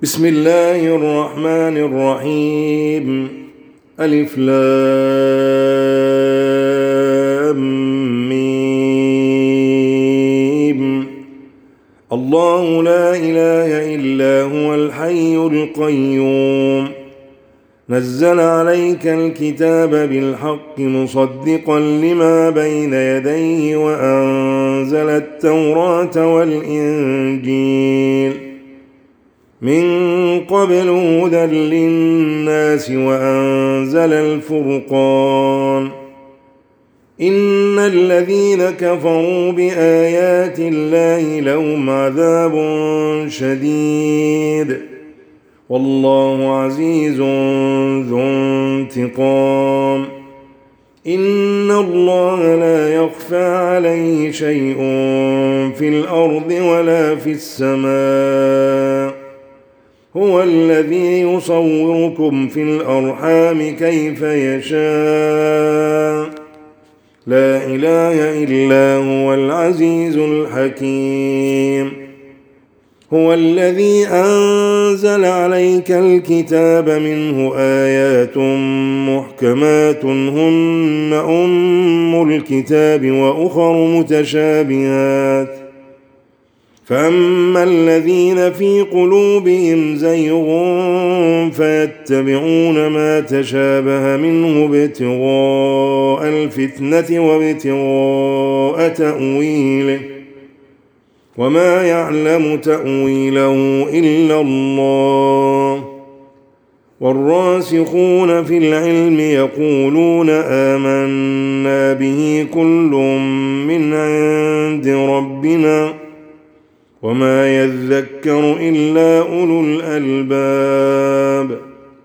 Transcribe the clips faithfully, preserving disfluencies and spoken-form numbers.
بسم الله الرحمن الرحيم. ألف لام ميم. الله لا إله إلا هو الحي القيوم، نزل عليك الكتاب بالحق مصدقا لما بين يديه وأنزل التوراة والإنجيل من قبل هدى للناس وأنزل الفرقان. إن الذين كفروا بآيات الله لهم عذاب شديد والله عزيز ذو انتقام. إن الله لا يخفى عليه شيء في الأرض ولا في السماء، هو الذي يصوركم في الأرحام كيف يشاء، لا إله إلا هو العزيز الحكيم. هو الذي أنزل عليك الكتاب منه آيات محكمات هن أم الكتاب وأخر متشابهات، فأما الذين في قلوبهم زيغ فيتبعون ما تشابه منه ابتغاء الفتنة وابتغاء تأويله، وما يعلم تأويله إلا الله. والراسخون في العلم يقولون آمنا به كل من عند ربنا وما يذكر إلا أولو الألباب.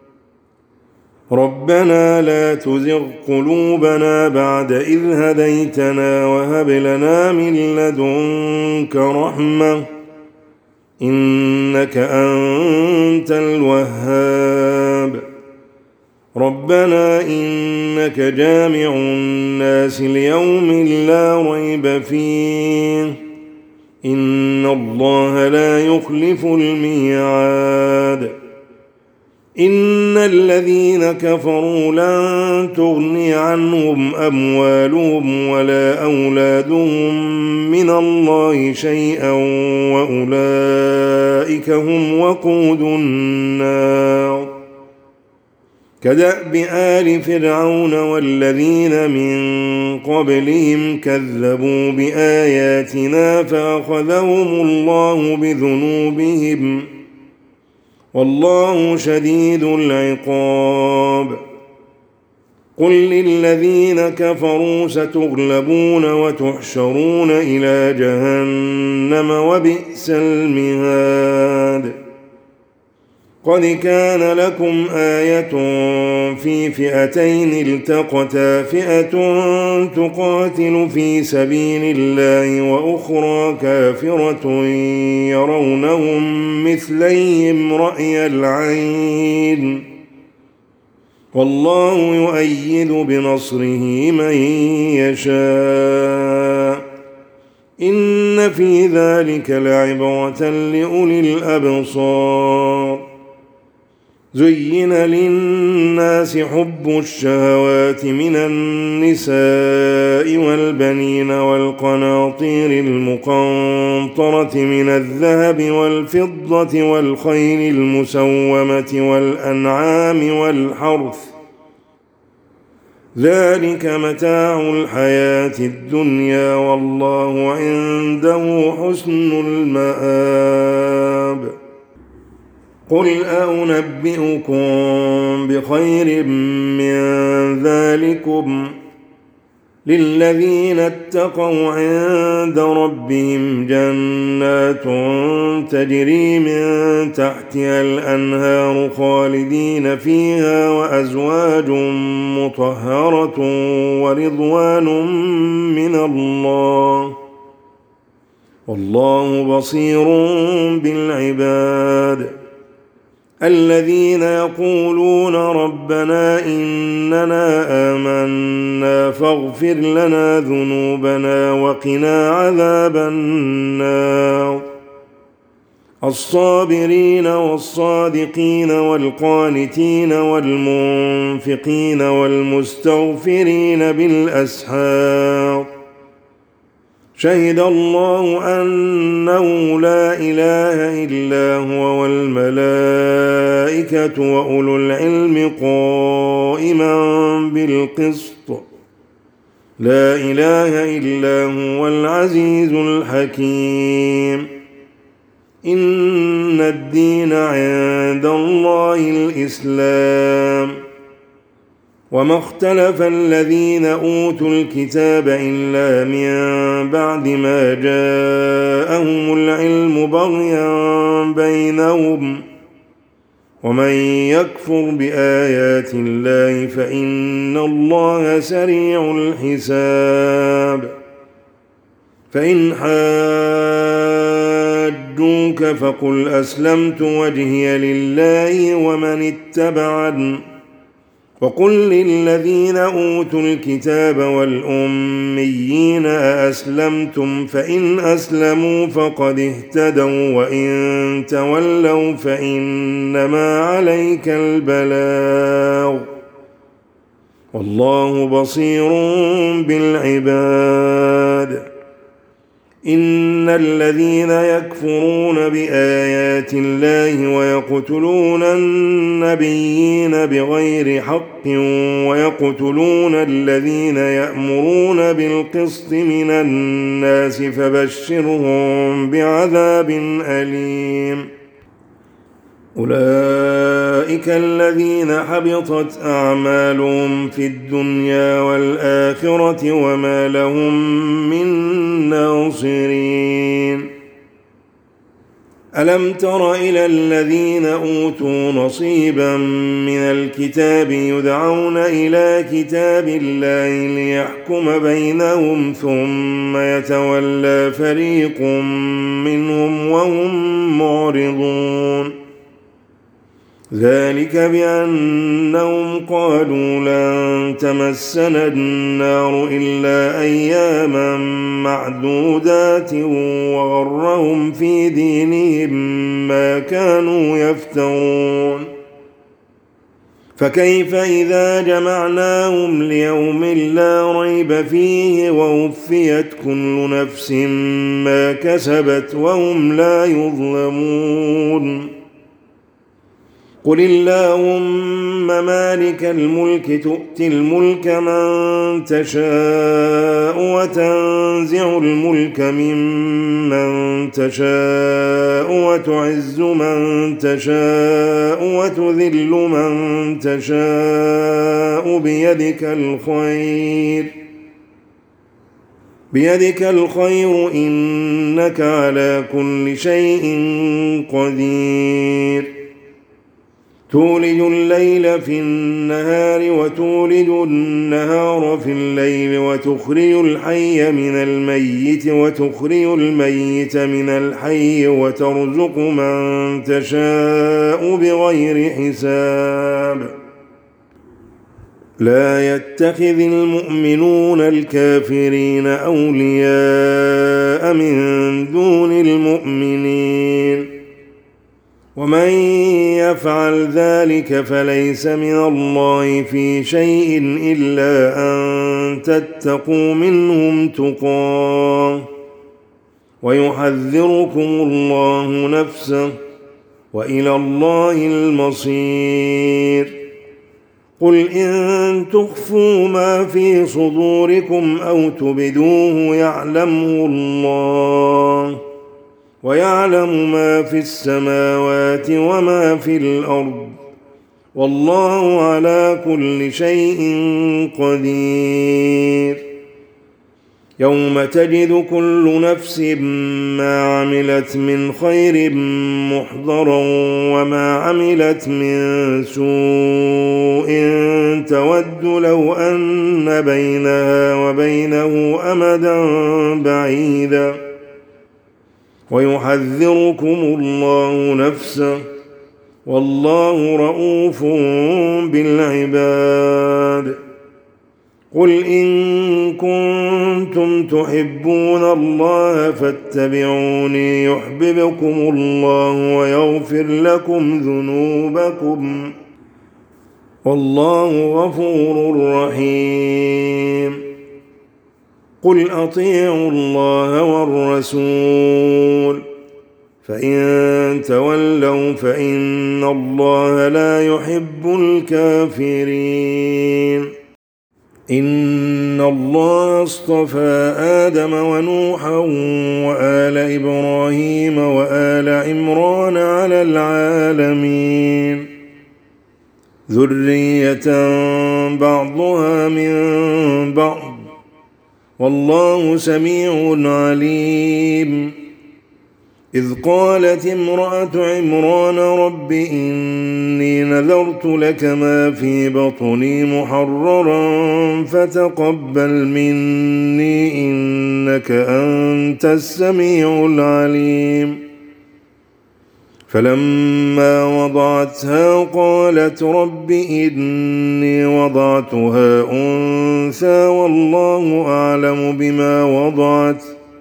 ربنا لا تزغ قلوبنا بعد إذ هديتنا وهب لنا من لدنك رحمة إنك أنت الوهاب. ربنا إنك جامع الناس ليوم لا ريب فيه إن الله لا يخلف الميعاد. إن الذين كفروا لن تغني عنهم أموالهم ولا أولادهم من الله شيئا وأولئك هم وقود النار. كدأب آل فرعون والذين من قبلهم كذبوا بآياتنا فأخذهم الله بذنوبهم والله شديد العقاب. قل للذين كفروا ستغلبون وتحشرون إلى جهنم وبئس المهاد. قد كان لكم آية في فئتين التقتا، فئة تقاتل في سبيل الله وأخرى كافرة يرونهم مثليهم رأي العين والله يؤيد بنصره من يشاء. إن في ذلك لعبرة لأولي الأبصار. زين للناس حب الشهوات من النساء والبنين والقناطير المقنطرة من الذهب والفضة والخيل المسومة والأنعام والحرث، ذلك متاع الحياة الدنيا والله عنده حسن المآب. قل أنبئكم بخير من ذلكم للذين اتقوا عند ربهم جنات تجري من تحتها الأنهار خالدين فيها وأزواج مطهرة ورضوان من الله والله بصير بالعباد. الذين يقولون ربنا إننا آمنا فاغفر لنا ذنوبنا وقنا عذاب النار الصابرين والصادقين والقانتين والمنفقين والمستغفرين بالأسحار شهد الله أنه لا إله إلا هو والملائكة وأولو العلم قائما بالقسط لا إله إلا هو العزيز الحكيم إن الدين عند الله الإسلام وما اختلف الذين أوتوا الكتاب إلا من بعد ما جاءهم العلم بغيا بينهم ومن يكفر بآيات الله فإن الله سريع الحساب فإن حاجوك فقل أسلمت وجهي لله ومن اتبعني وقل للذين أوتوا الكتاب والأميين أأسلمتم فإن أسلموا فقد اهتدوا وإن تولوا فإنما عليك البلاغ والله بصير بالعباد إن الذين يكفرون بآيات الله ويقتلون النبيين بغير حق ويقتلون الذين يأمرون بالقسط من الناس فبشرهم بعذاب أليم أولئك الذين حبطت أعمالهم في الدنيا والآخرة وما لهم من ناصرين ألم تر إلى الذين أوتوا نصيبا من الكتاب يدعون إلى كتاب الله ليحكم بينهم ثم يتولى فريق منهم وهم معرضون ذلك بأنهم قالوا لن تمسنا النار إلا أياما معدودات وغرهم في دينهم ما كانوا يفترون فكيف إذا جمعناهم ليوم لا ريب فيه ووفيت كل نفس ما كسبت وهم لا يظلمون قل اللهم مالك الملك تؤتي الملك من تشاء وتنزع الملك ممن تشاء وتعز من تشاء وتذل من تشاء بيدك الخير بيدك الخير إنك على كل شيء قدير تولج الليل في النهار وتولج النهار في الليل وتخرج الحي من الميت وتخرج الميت من الحي وترزق من تشاء بغير حساب لا يتخذ المؤمنون الكافرين أولياء من دون المؤمنين ومن يفعل ذلك فليس من الله في شيء إلا أن تتقوا منهم تقاه ويحذركم الله نفسه وإلى الله المصير قل إن تخفوا ما في صدوركم أو تبدوه يعلمه الله ويعلم ما في السماوات وما في الأرض والله على كل شيء قدير يوم تجد كل نفس ما عملت من خير محضرا وما عملت من سوء تود لو أن بينها وبينه أمدا بعيدا ويحذركم الله نفسه والله رؤوف بالعباد قل إن كنتم تحبون الله فاتبعوني يحببكم الله ويغفر لكم ذنوبكم والله غفور رحيم. قل أطيعوا الله والرسول فإن تولوا فإن الله لا يحب الكافرين. إن الله اصطفى آدم ونوحا وآل إبراهيم وآل عمران على العالمين ذرية بعضها من بعض والله سميع عليم. إذ قالت امرأة عمران رب إني نذرت لك ما في بطني محررا فتقبل مني إنك أنت السميع العليم. فلما وضعتها قالت رب إني وضعتها أنثى والله أعلم بما وضعت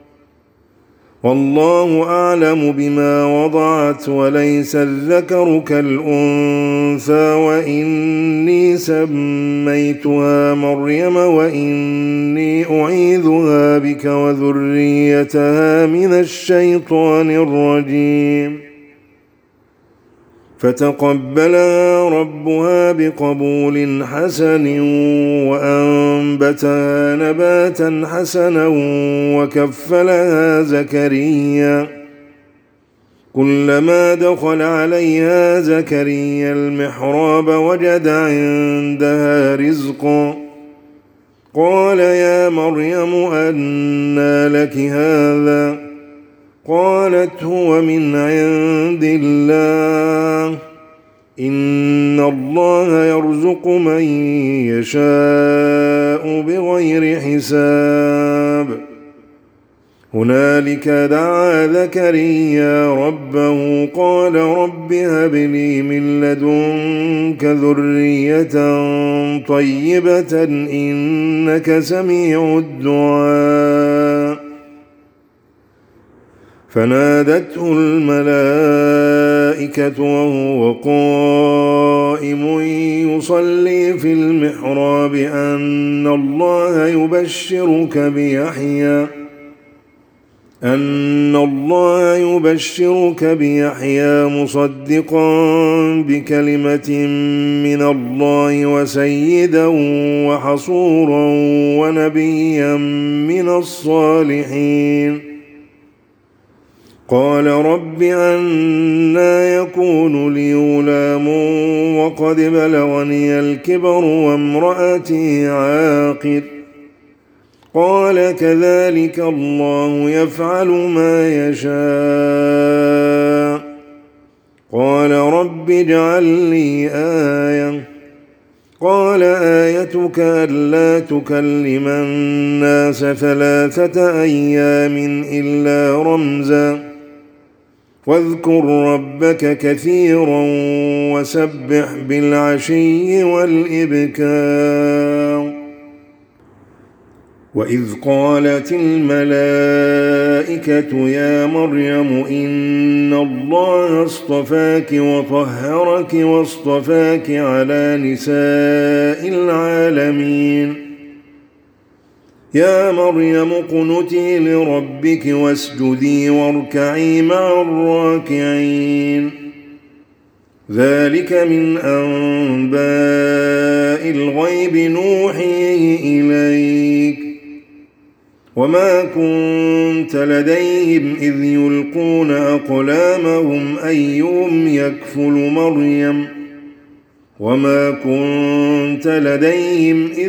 والله أعلم بما وضعت وليس الذكر كالأنثى وإني سميتها مريم وإني أعيذها بك وذريتها من الشيطان الرجيم. فتقبلها ربها بقبول حسن وأنبتها نباتا حسنا وكفلها زكريا. كلما دخل عليها زكريا المحراب وجد عندها رزقا قال يا مريم أنى لك هذا قالت هو من عند الله إن الله يرزق من يشاء بغير حساب. هنالك دعا زكريا ربه قال رب هب لي من لدنك ذرية طيبة إنك سميع الدعاء. فنادته الملائكة وهو قائم يصلي في المحراب أن الله يبشرك بيحيى أن الله يبشرك بيحيى مصدقا بكلمة من الله وسيدا وحصورا ونبيا من الصالحين. قال رب أنى يكون لي غلام وقد بلغني الكبر وامرأتي عاقر قال كذلك الله يفعل ما يشاء. قال رب اجعل لي آية قال آيتك ألا تكلم الناس ثلاثة أيام إلا رمزا واذكر ربك كثيرا وسبح بالعشي والإبكار. وإذ قالت الملائكة يا مريم إن الله اصطفاك وطهرك واصطفاك على نساء العالمين. يا مريم اقنتي لربك واسجدي واركعي مع الراكعين. ذلك من أنباء الغيب نوحيه إليك وما كنت لديهم إذ يلقون أقلامهم أيهم يكفل مريم وما كنت لديهم إذ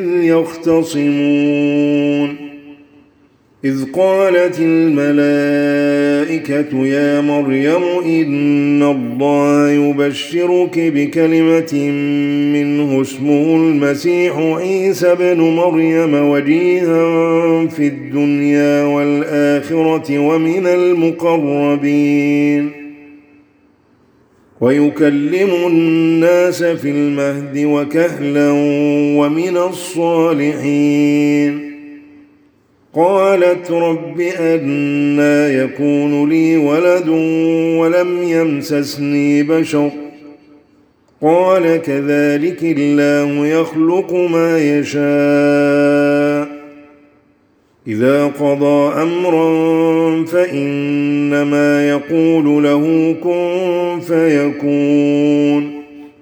يختصمون. إذ قالت الملائكة يا مريم إن الله يبشرك بكلمة منه اسمه المسيح عيسى بن مريم وجيها في الدنيا والآخرة ومن المقربين. ويكلم الناس في المهد وكهلا ومن الصالحين. قالت رب أنى يكون لي ولد ولم يمسسني بشر قال كذلك الله يخلق ما يشاء إذا قضى أمرا فإنما يقول له كن فيكون.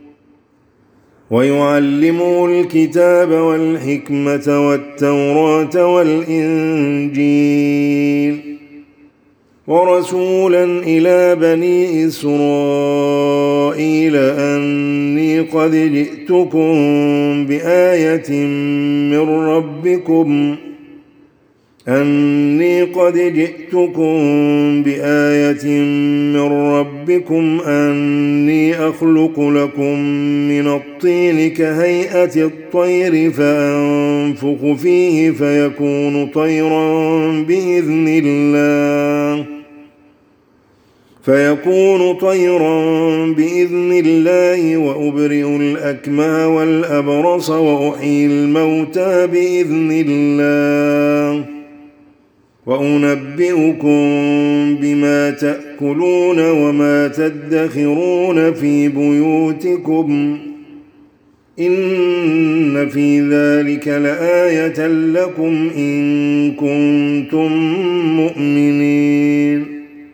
ويعلمه الكتاب والحكمة والتوراة والإنجيل ورسولا إلى بني إسرائيل أني قد جئتكم بآية من ربكم أني قد جئتكم بآية من ربكم أني أخلق لكم من الطين كهيئة الطير فأنفخ فيه فيكون طيرا بإذن الله فيكون طيرا بإذن الله وأبرئ الأكمه والأبرص وأحيي الموتى بإذن الله وأنبئكم بما تأكلون وما تدخرون في بيوتكم إن في ذلك لآية لكم إن كنتم مؤمنين.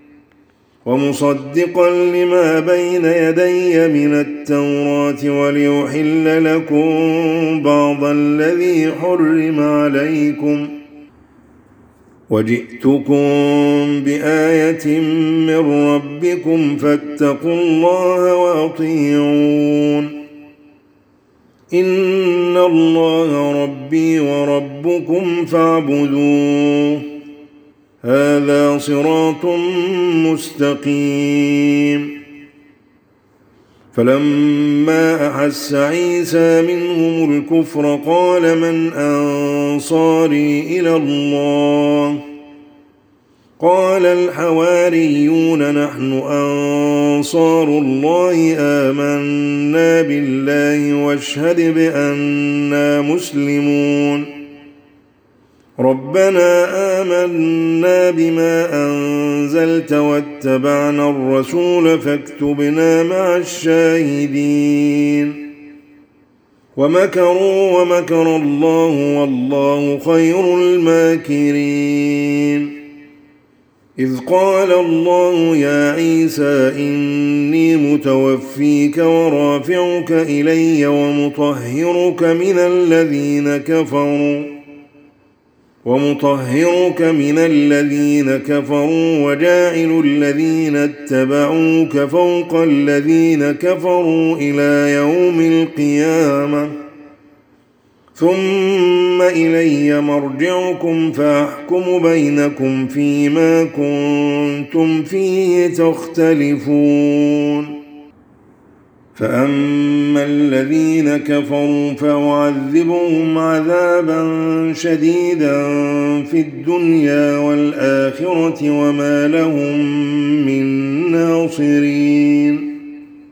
ومصدقا لما بين يدي من التوراة وليحل لكم بعض الذي حرم عليكم وجئتكم بآية من ربكم فاتقوا الله وأطيعون إن الله ربي وربكم فاعبدوه هذا صراط مستقيم. فلما أحس عيسى منهم الكفر قال من أنصاري إلى الله قال الحواريون نحن أنصار الله آمنا بالله واشهد بأننا مسلمون. ربنا آمنا بما أنزلت واتبعنا الرسول فاكتبنا مع الشاهدين. ومكروا ومكر الله والله خير الماكرين. إذ قال الله يا عيسى إني متوفيك ورافعك إلي ومطهرك من الذين كفروا ومطهرك من الذين كفروا وجاعل الذين اتبعوك فوق الذين كفروا إلى يوم القيامة ثم إلي مرجعكم فأحكم بينكم فيما كنتم فيه تختلفون. فأما الذين كفروا فأعذبهم عذابا شديدا في الدنيا والآخرة وما لهم من ناصرين.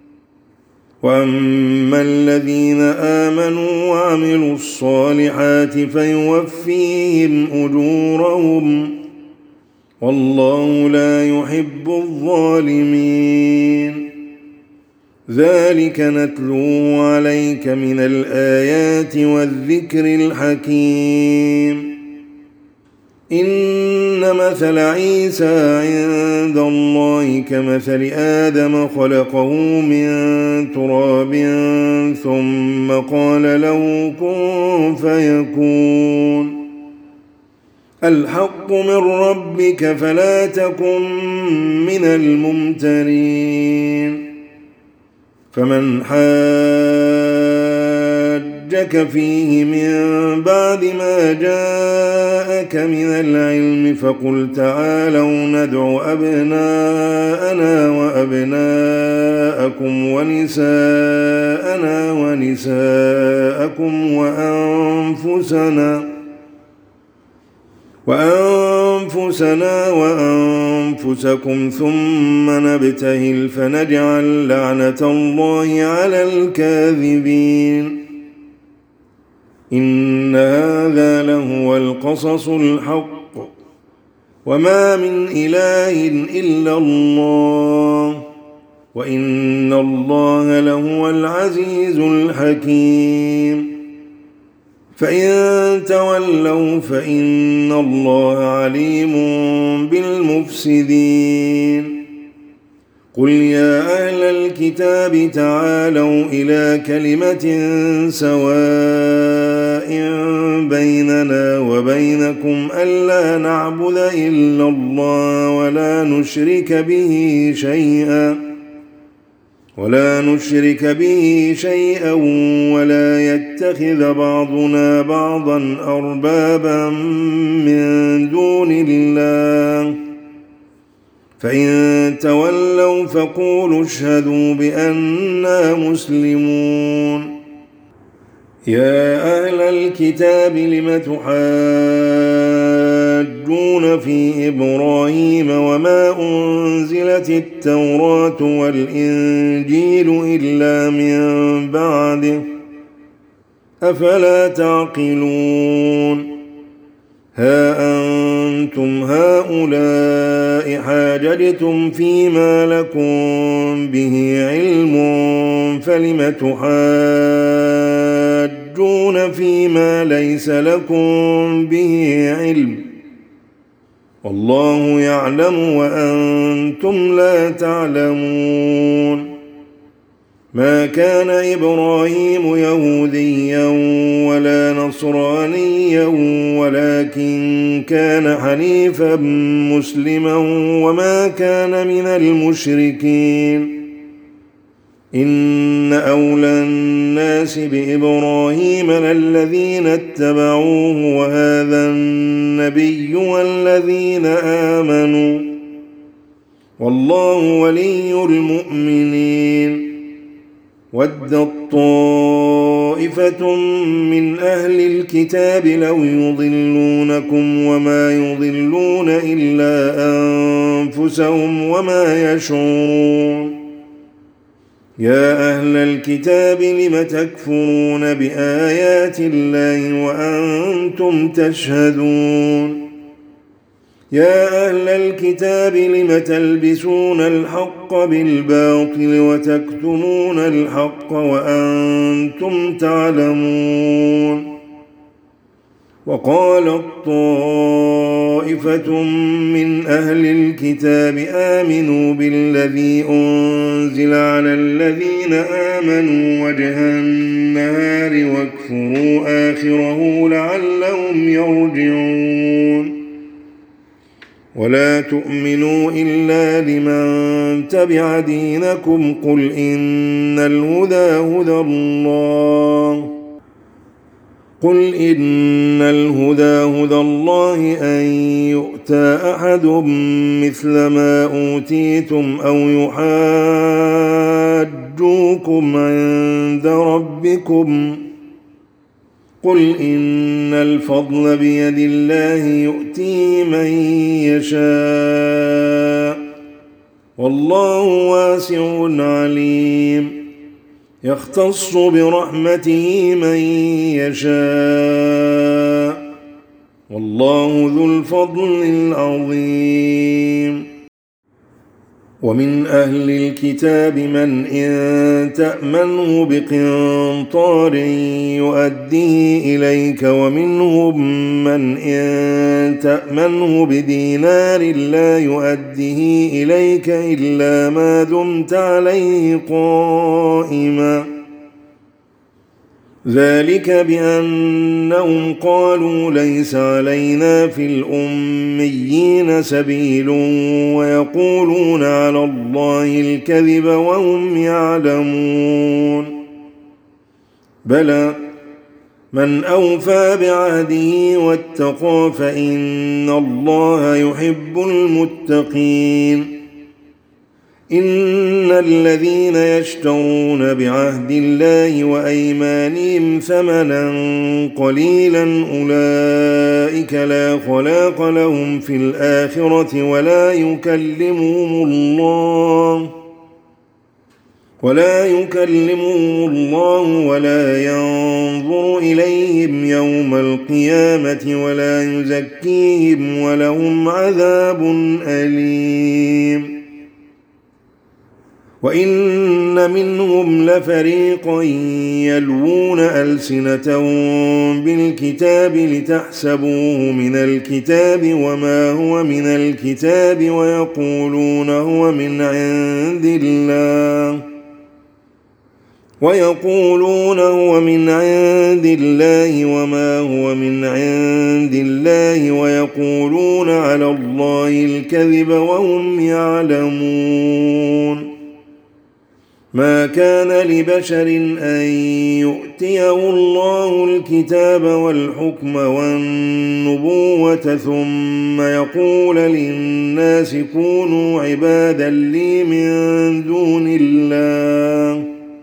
وأما الذين آمنوا وعملوا الصالحات فيوفيهم أجورهم والله لا يحب الظالمين. ذلك نتلوه عليك من الآيات والذكر الحكيم. إن مثل عيسى عند الله كمثل آدم خلقه من تراب ثم قال له كن فيكون. الحق من ربك فلا تكن من الممترين. فمن حاجك فيه من بعد ما جاءك من العلم فقل تعالوا ندع أبناءنا وأبناءكم ونساءنا ونساءكم وأنفسنا وأنفسنا أنفسكم ثم نبتهل فنجعل لعنة الله على الكاذبين إن هذا لهو القصص الحق وما من إله إلا الله وإن الله لهو العزيز الحكيم فإن تولوا فإن الله عليم بالمفسدين قل يا أهل الكتاب تعالوا إلى كلمة سواء بيننا وبينكم ألا نعبد إلا الله ولا نشرك به شيئا ولا نشرك به شيئا ولا يتخذ بعضنا بعضا أربابا من دون الله فإن تولوا فقولوا اشهدوا بأننا مسلمون يا أهل الكتاب لم تحاجون في إبراهيم وما أنزلت التوراة والإنجيل إلا من بعده أفلا تعقلون ها أنتم هؤلاء حاججتم فيما لكم به علم فلم تحاجون فيما ليس لكم به علم والله يعلم وأنتم لا تعلمون ما كان إبراهيم يهوديا ولا نصرانيا ولكن كان حنيفا مسلما وما كان من المشركين إن أولى الناس بإبراهيم للذين اتبعوه وهذا النبي والذين آمنوا والله ولي المؤمنين ودت طائفة من أهل الكتاب لو يضلونكم وما يضلون إلا أنفسهم وما يشعرون يا أهل الكتاب لم تكفرون بآيات الله وأنتم تشهدون يا أهل الكتاب لم تلبسون الحق بالباطل وتكتمون الحق وأنتم تعلمون وقالت طائفة من أهل الكتاب آمنوا بالذي أنزل على الذين آمنوا وجه النهار واكفروا آخره لعلهم يرجعون ولا تؤمنوا إلا لمن تبع دينكم قل إن الهدى هدى الله قل إن الهدى هدى الله أن يؤتى أحد مثل ما أوتيتم أو يحاجوكم عند ربكم قل إن الفضل بيد الله يؤتيه من يشاء والله واسع عليم يختص برحمته من يشاء والله ذو الفضل العظيم ومن أهل الكتاب من إن تأمنه بقنطار يؤديه إليك ومنهم من إن تأمنه بدينار لا يؤديه إليك إلا ما دمت عليه قائما ذلك بأنهم قالوا ليس علينا في الأميين سبيل ويقولون على الله الكذب وهم يعلمون بلى من أوفى بعهده واتقى فإن الله يحب المتقين إن الذين يشترون بعهد الله وأيمانهم ثمنا قليلا أولئك لا خلاق لهم في الآخرة ولا يكلمهم الله ولا يكلمهم الله ولا ينظر إليهم يوم القيامة ولا يزكيهم ولهم عذاب أليم. وإن منهم لفريقا يلوون ألسنتهم بالكتاب لتحسبوه من الكتاب وما هو من الكتاب ويقولون هو من عند الله ويقولون هو من عند الله وما هو من عند الله ويقولون على الله الكذب وهم يعلمون. ما كان لبشر أن يؤتيه الله الكتاب والحكم والنبوة ثم يقول للناس كونوا عبادا لي من دون الله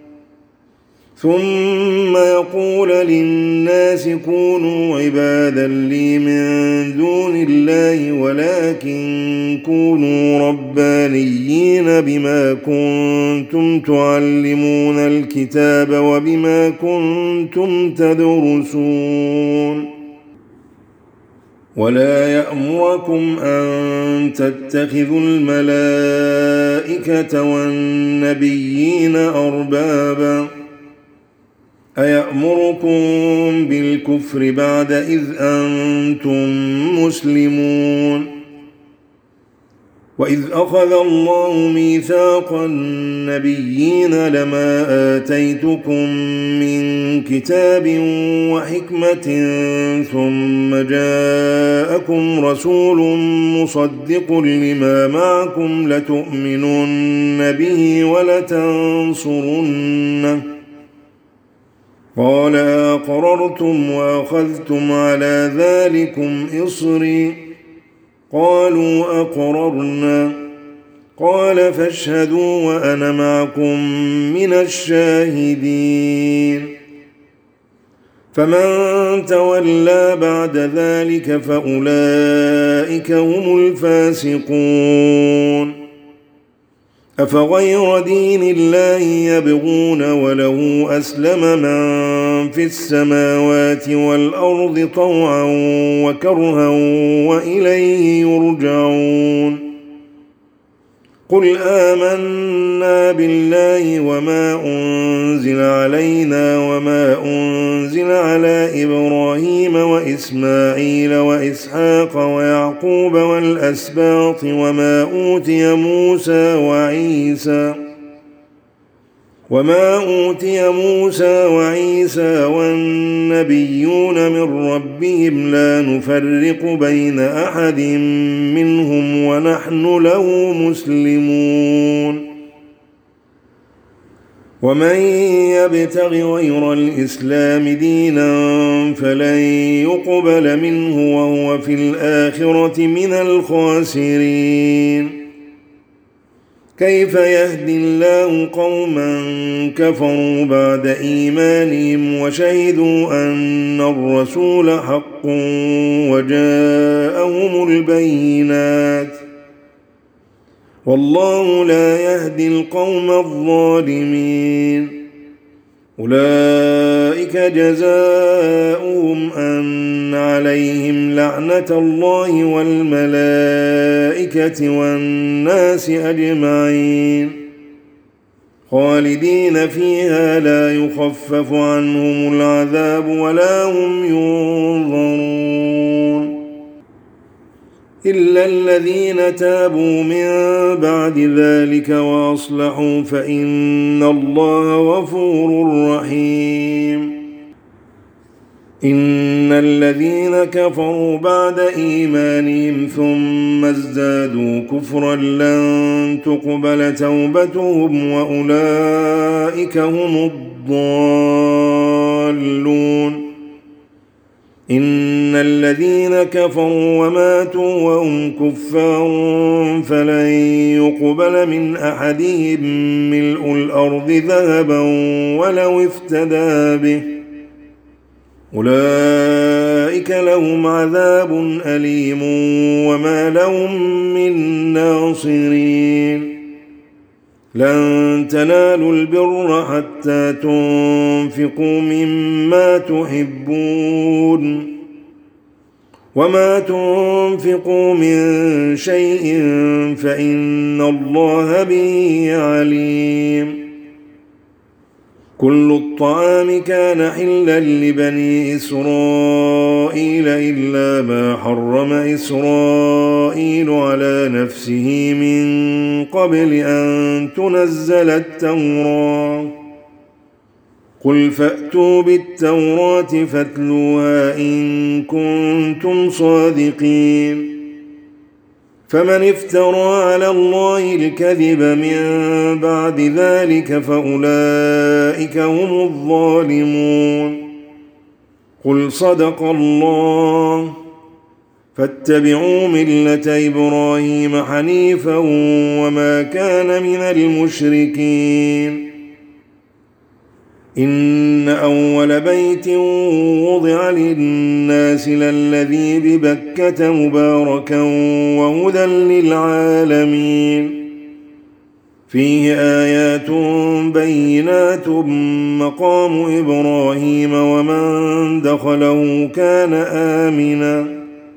ثم يقول للناس كونوا عبادا لي من دون الله ولكن كونوا ربانيين بما كنتم تعلمون الكتاب وبما كنتم تدرسون. ولا يأمركم أن تتخذوا الملائكة والنبيين أربابا أيأمركم بالكفر بعد إذ أنتم مسلمون. وإذ أخذ الله ميثاق النبيين لما آتيتكم من كتاب وحكمة ثم جاءكم رسول مصدق لما معكم لتؤمنن به ولتنصرنه قال أقررتم وأخذتم على ذلكم إصري قالوا أقررنا قال فاشهدوا وأنا معكم من الشاهدين. فمن تولى بعد ذلك فأولئك هم الفاسقون. أفغير دين الله يبغون وله أسلم من في السماوات والأرض طوعا وكرها وإليه يرجعون. قل آمنا بالله وما أنزل علينا وما أنزل على إبراهيم وإسماعيل وإسحاق ويعقوب والأسباط وما أوتي موسى وعيسى وما أوتي موسى وعيسى والنبيون من ربهم لا نفرق بين أحد منهم ونحن له مسلمون. ومن يبتغ غير الإسلام دينا فلن يقبل منه وهو في الآخرة من الخاسرين. كيف يهدي الله قوما كفروا بعد إيمانهم وشهدوا أن الرسول حق وجاءهم البينات والله لا يهدي القوم الظالمين. أولئك جزاؤهم أن عليهم لعنة الله والملائكة والناس أجمعين خالدين فيها لا يخفف عنهم العذاب ولا هم ينظرون إلا الذين تابوا من بعد ذلك وأصلحوا فإن الله غفور رحيم. إن الذين كفروا بعد إيمانهم ثم ازدادوا كفرا لن تقبل توبتهم وأولئك هم الضالون. إن الذين كفروا وماتوا وهم كفار فلن يقبل من أحدهم ملء الأرض ذهبا ولو افتدى به أولئك لهم عذاب أليم وما لهم من ناصرين لن تنالوا البر حتى تنفقوا مما تحبون وما تنفقوا من شيء فإن الله به عليم كل الطعام كان حلا لبني إسرائيل إلا ما حرم إسرائيل على نفسه من قبل أن تنزل التوراة قل فأتوا بالتوراة فاتلوها إن كنتم صادقين فمن افترى على الله الكذب من بعد ذلك فأولئك هم الظالمون قل صدق الله فاتبعوا ملة إبراهيم حنيفا وما كان من المشركين إن أول بيت وضع للناس للذي ببكة مباركا وهدى للعالمين فيه آيات بينات مقام إبراهيم ومن دخله كان آمنا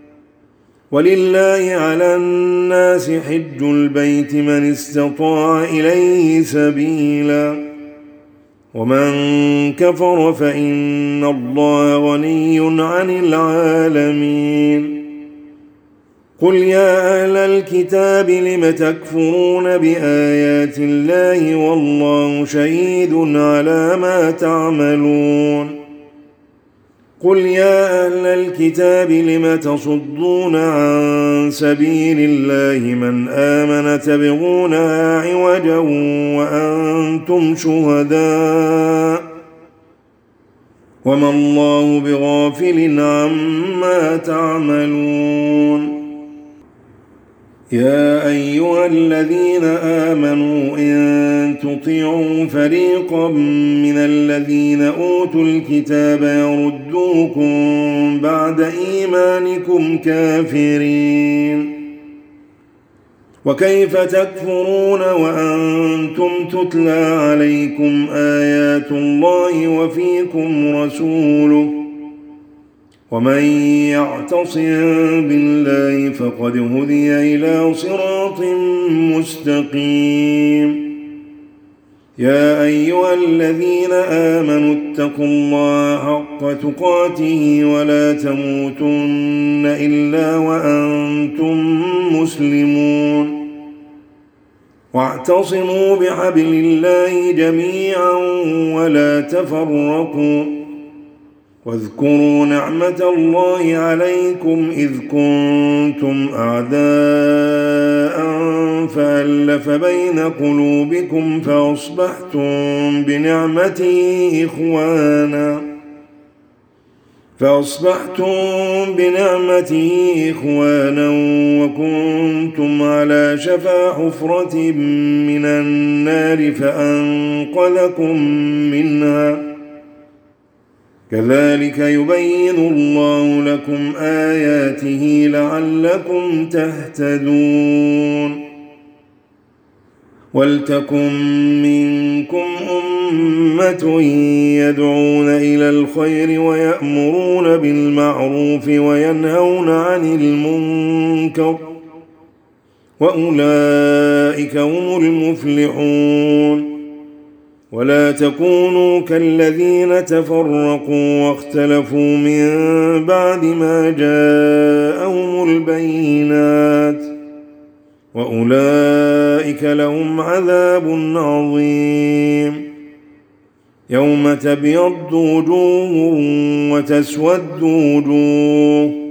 ولله على الناس حج البيت من استطاع إليه سبيلا ومن كفر فإن الله غني عن العالمين قل يا أهل الكتاب لم تكفرون بآيات الله والله شهيد على ما تعملون قل يا أهل الكتاب لم تصدون عن سبيل الله من آمن تبغونها عوجا وأنتم شهداء وما الله بغافل عما تعملون يا أيها الذين آمنوا إن تطيعوا فريقا من الذين أوتوا الكتاب يردوكم بعد إيمانكم كافرين وكيف تكفرون وأنتم تتلى عليكم آيات الله وفيكم رسوله ومن يعتصم بالله فقد هدي إلى صراط مستقيم يا أيها الذين آمنوا اتقوا الله حق تقاته ولا تموتن إلا وأنتم مسلمون واعتصموا بحبل الله جميعا ولا تفرقوا واذكروا نعمة الله عليكم إذ كنتم أعداء فألف بين قلوبكم فأصبحتم بنعمته إخوانا فأصبحتم بنعمته إخوانا وكنتم على شفا حفرة من النار فأنقذكم منها كذلك يبين الله لكم آياته لعلكم تهتدون ولتكن منكم أمة يدعون إلى الخير ويأمرون بالمعروف وينهون عن المنكر وأولئك هم المفلحون ولا تكونوا كالذين تفرقوا واختلفوا من بعد ما جاءهم البينات وأولئك لهم عذاب عظيم يوم تبيض وجوه وتسود وجوه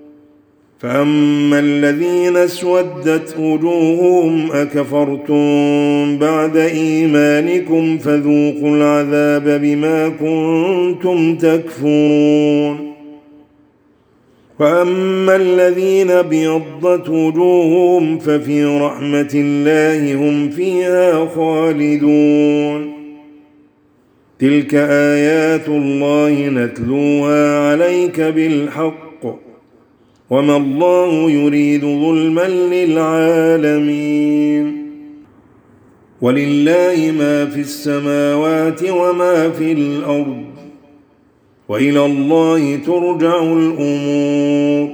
فأما الذين اسودت وجوههم أكفرتم بعد إيمانكم فذوقوا العذاب بما كنتم تكفرون وأما الذين ابيضت وجوههم ففي رحمة الله هم فيها خالدون. تلك آيات الله نتلوها عليك بالحق وما الله يريد ظلما للعالمين. ولله ما في السماوات وما في الأرض وإلى الله ترجع الأمور.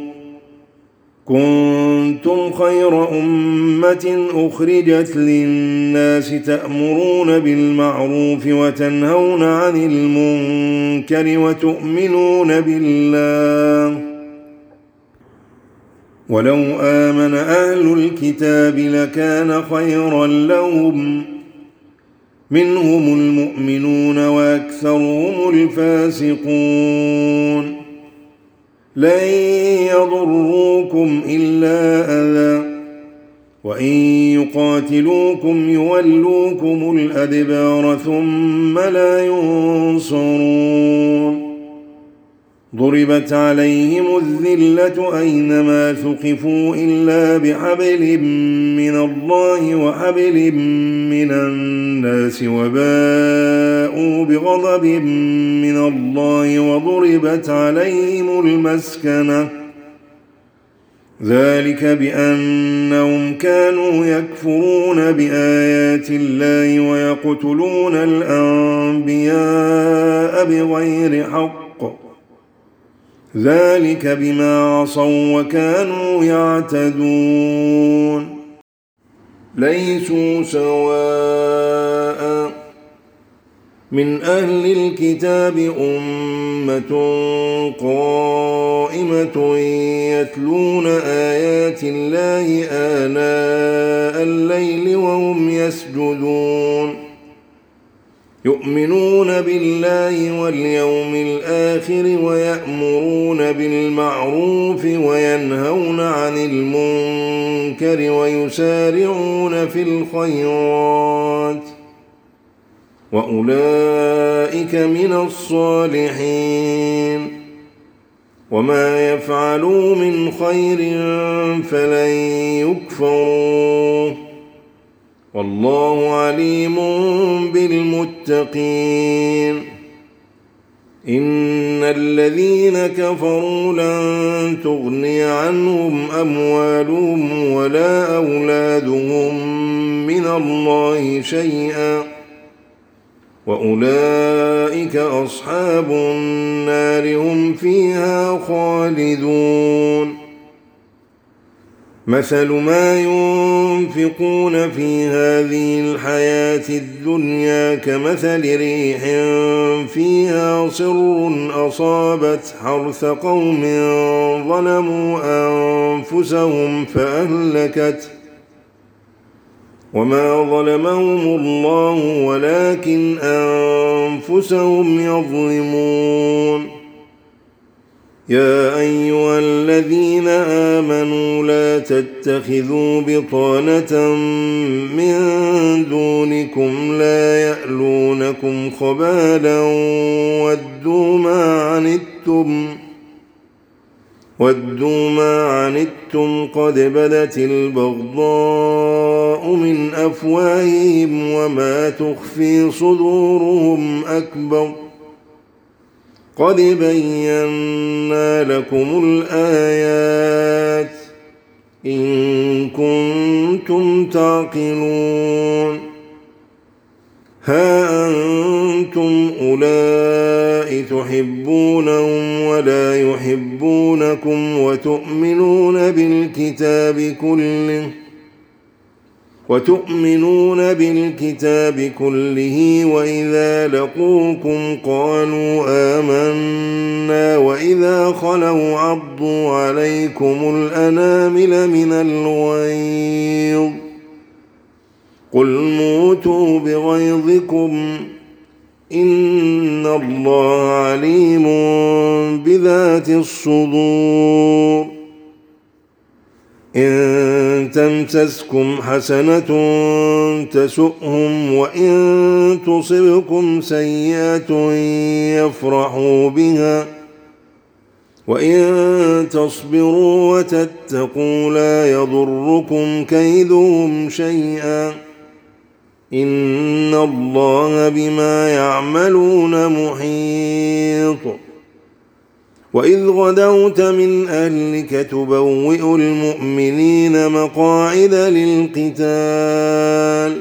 كنتم خير أمة أخرجت للناس تأمرون بالمعروف وتنهون عن المنكر وتؤمنون بالله. ولو آمن أهل الكتاب لكان خيرا لهم منهم المؤمنون وأكثرهم الفاسقون. لن يضروكم إلا أذى وإن يقاتلوكم يولوكم الأدبار ثم لا ينصرون. ضربت عليهم الذلة أينما ثقفوا إلا بحبل من الله وحبل من الناس وباءوا بغضب من الله وضربت عليهم المسكنة ذلك بأنهم كانوا يكفرون بآيات الله ويقتلون الأنبياء بغير حق ذلك بما عصوا وكانوا يعتدون. ليسوا سواء من أهل الكتاب أمة قائمة يتلون آيات الله آناء الليل وهم يسجدون يؤمنون بالله واليوم الآخر ويأمرون بالمعروف وينهون عن المنكر ويسارعون في الخيرات وأولئك من الصالحين. وما يفعلوا من خير فلن يكفروه والله عليم بالمتقين. إن الذين كفروا لن تغني عنهم أموالهم ولا أولادهم من الله شيئا وأولئك أصحاب النار هم فيها خالدون. مثل ما ينفقون في هذه الحياة الدنيا كمثل ريح فيها صر أصابت حرث قوم ظلموا أنفسهم فأهلكت وما ظلمهم الله ولكن أنفسهم يظلمون. يا أيها الذين آمنوا لا تتخذوا بطانة من دونكم لا يألونكم خبالا ودوا ما عنتم ودوا ما عنتم قد بدت البغضاء من أفواههم وما تخفي صدورهم أكبر قد بينا لكم الآيات إن كنتم تعقلون. ها أنتم أولئك تحبونهم ولا يحبونكم وتؤمنون بالكتاب كله وتؤمنون بالكتاب كله وإذا لقوكم قالوا آمنا وإذا خلوا عضوا عليكم الأنامل من الغيظ قل موتوا بغيظكم إن الله عليم بذات الصدور. إن تمسسكم حسنة تسؤهم وإن تصبكم سيئة يفرحوا بها وإن تصبروا وتتقوا لا يضركم كيدهم شيئا إن الله بما يعملون محيط. وإذ غدوت من أهلك تبوئ المؤمنين مقاعد للقتال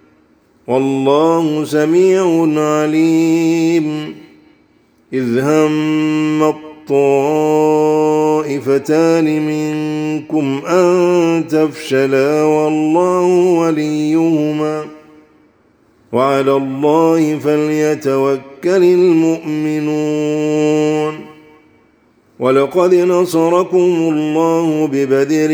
والله سميع عليم. إذ هم الطائفتان منكم أن تفشلا والله وليهما وعلى الله فليتوكل المؤمنون. ولقد نصركم الله ببدر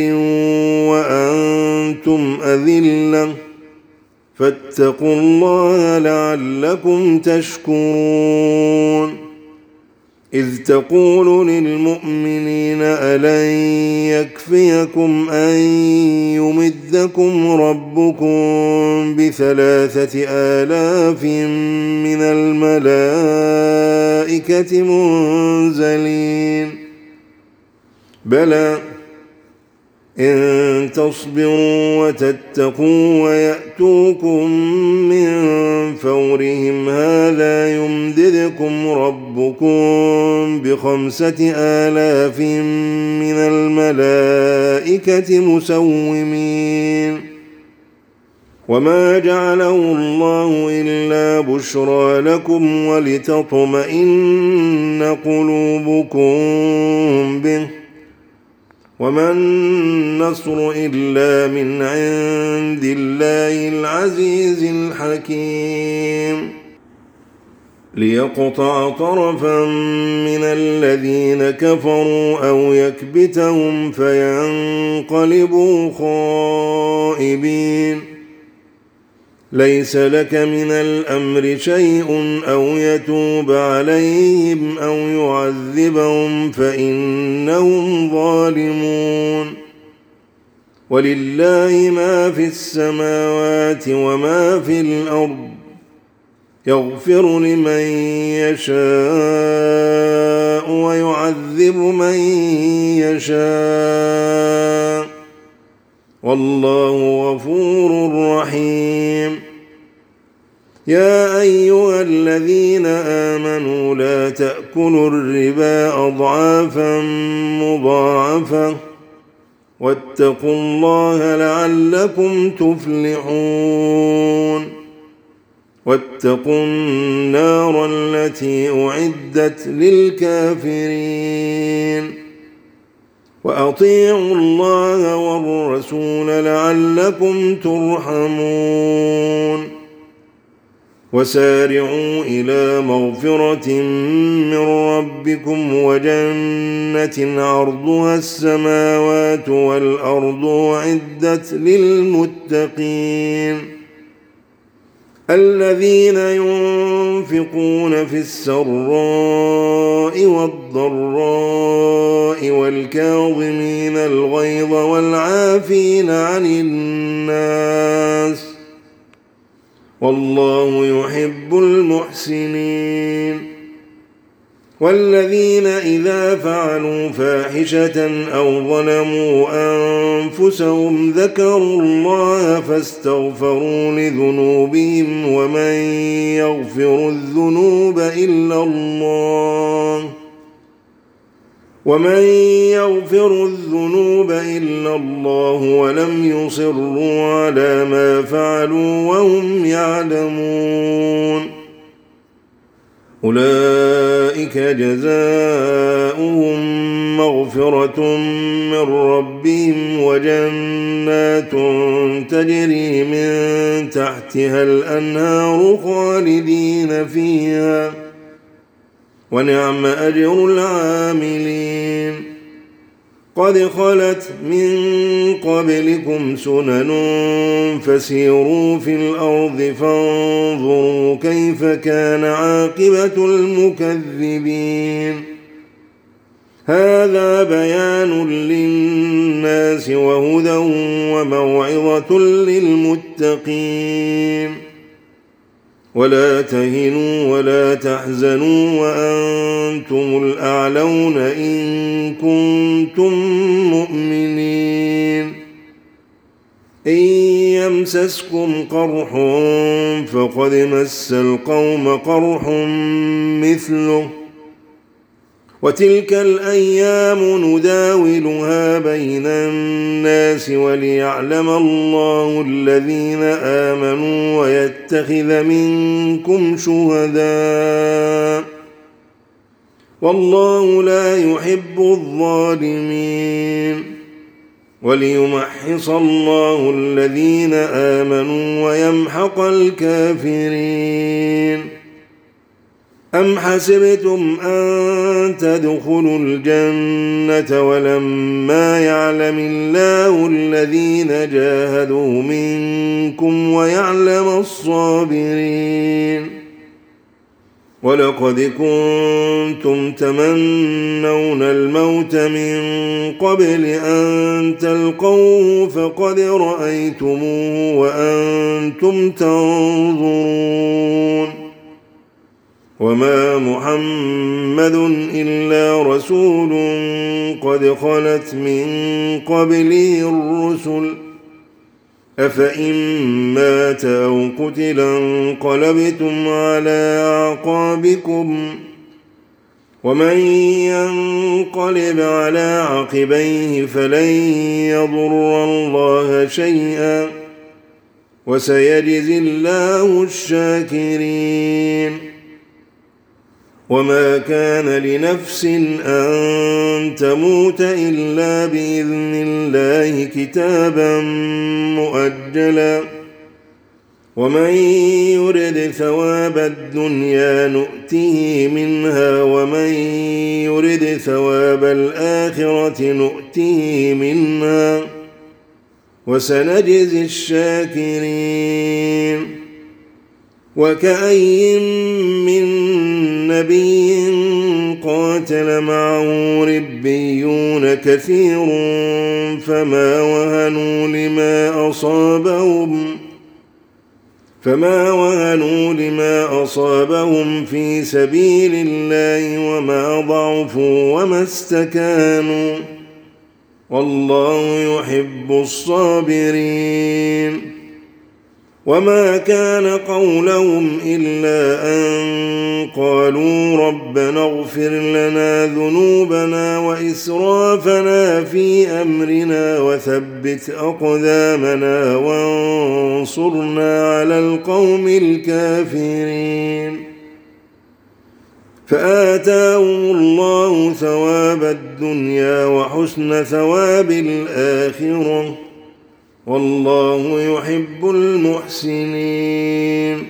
وأنتم أذلة فاتقوا الله لعلكم تشكرون. إذ تقول للمؤمنين ألن يكفيكم أن يمدكم ربكم بثلاثة آلاف من الملائكة منزلين بلى إن تصبروا وتتقوا ويأتوكم من فورهم هذا يمددكم ربكم بخمسة آلاف من الملائكة مسومين. وما جعله الله إلا بشرى لكم ولتطمئن قلوبكم به وما النصر إلا من عند الله العزيز الحكيم. ليقطع طرفا من الذين كفروا أو يكبتهم فينقلبوا خائبين. ليس لك من الأمر شيء أو يتوب عليهم أو يعذبهم فإنهم ظالمون. ولله ما في السماوات وما في الأرض يغفر لمن يشاء ويعذب من يشاء والله غفور رحيم. يا أيها الذين آمنوا لا تأكلوا الربا أضعافا مضاعفة واتقوا الله لعلكم تفلحون. واتقوا النار التي أعدت للكافرين. وأطيعوا الله والرسول لعلكم ترحمون. وسارعوا إلى مغفرة من ربكم وجنة عرضها السماوات والأرض أعدت للمتقين الذين ينفقون في السراء والضراء والكاظمين الغيظ والعافين عن الناس والله يحب المحسنين. والذين إذا فعلوا فاحشة أو ظلموا أنفسهم ذكروا الله فاستغفروا لذنوبهم ومن يغفر الذنوب إلا الله ومن يغفر الذنوب إلا الله ولم يصروا على ما فعلوا وهم يعلمون أولئك جزاؤهم مغفرة من ربهم وجنات تجري من تحتها الأنهار خالدين فيها ونعم أجر العاملين. قد خلت من قبلكم سنن فسيروا في الأرض فانظروا كيف كان عاقبة المكذبين. هذا بيان للناس وهدى وموعظة للمتقين. ولا تهنوا ولا تحزنوا وأنتم الأعلون إن كنتم مؤمنين إن يمسسكم قرح فقد مس القوم قرح مثله وتلك الأيام نداولها بين الناس وليعلم الله الذين آمنوا ويتخذ منكم شهداء والله لا يحب الظالمين وليمحص الله الذين آمنوا ويمحق الكافرين أم حسبتم أن تدخلوا الجنة ولما يعلم الله الذين جاهدوا منكم ويعلم الصابرين ولقد كنتم تمنون الموت من قبل أن تلقوه فقد رأيتموه وأنتم تنظرون وما محمد إلا رسول قد خلت من قبله الرسل أفإن مات أو قتل انقلبتم على أعقابكم ومن ينقلب على عقبيه فلن يضر الله شيئا وسيجزي الله الشاكرين وما كان لنفس أن تموت إلا بإذن الله كتابا مؤجلا ومن يرد ثواب الدنيا نؤته منها ومن يرد ثواب الآخرة نؤته منها وسنجزي الشاكرين وكأي من نبي قاتل معه ربيون كثير فما وهنوا لما أصابهم فما وهنوا لما أصابهم في سبيل الله وما ضعفوا وما استكانوا والله يحب الصابرين وما كان قولهم إلا أن قالوا ربنا اغفر لنا ذنوبنا وإسرافنا في أمرنا وثبت أقدامنا وانصرنا على القوم الكافرين فآتاهم الله ثواب الدنيا وحسن ثواب الآخرة والله يحب المحسنين